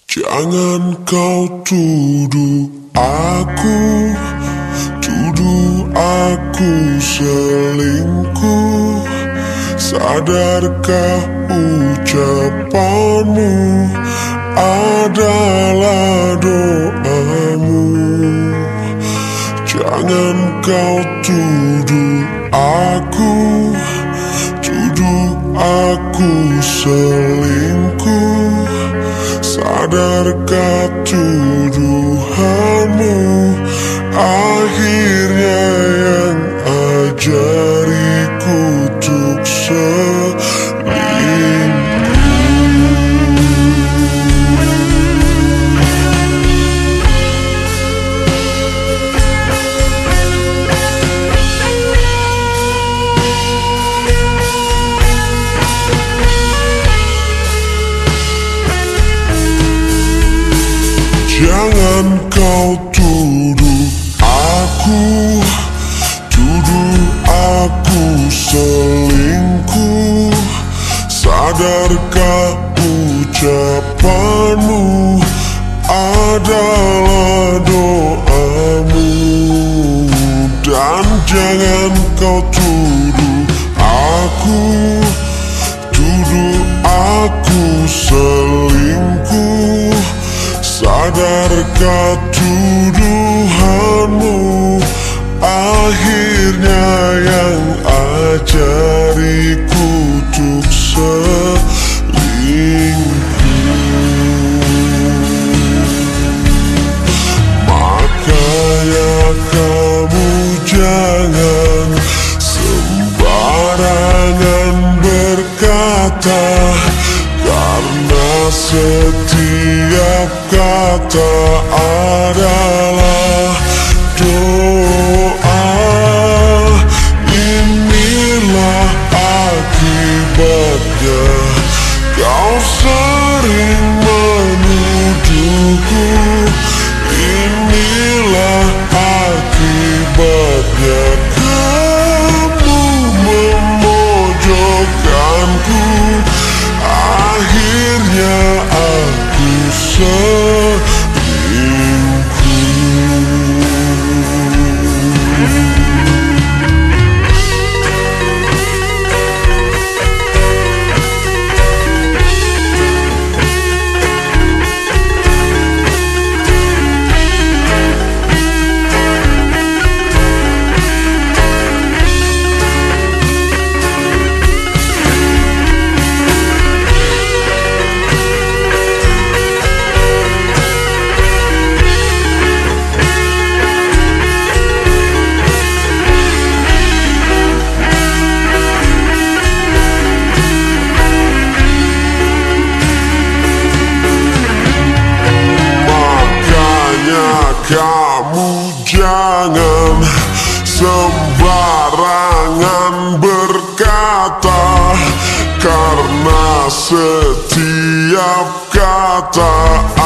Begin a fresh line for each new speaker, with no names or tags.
Jangan kau tuduh aku selingkuh. Sadarkah ucapanmu adalah doamu? Jangan kau tuduh aku selingkuh. Sadarkah tuduhanmu akhirnya yang ajariku untuk Jangan kau tuduh aku selingkuh. Sadarkah ucapanmu adalah doamu? Dan jangan kau tuduh aku selingkuh. Sadarkah tuduhanmu akhirnya yang ajariku untuk selingkuh. Makanya kamu jangan sembarangan berkata, karena setiap kata adalah doa. Inilah akibatnya kau sering menuduhku. Inilah akibatnya kamu memojokkanku. Akhirnya aku selingkuh. Kamu jangan sembarangan berkata, karena setiap kata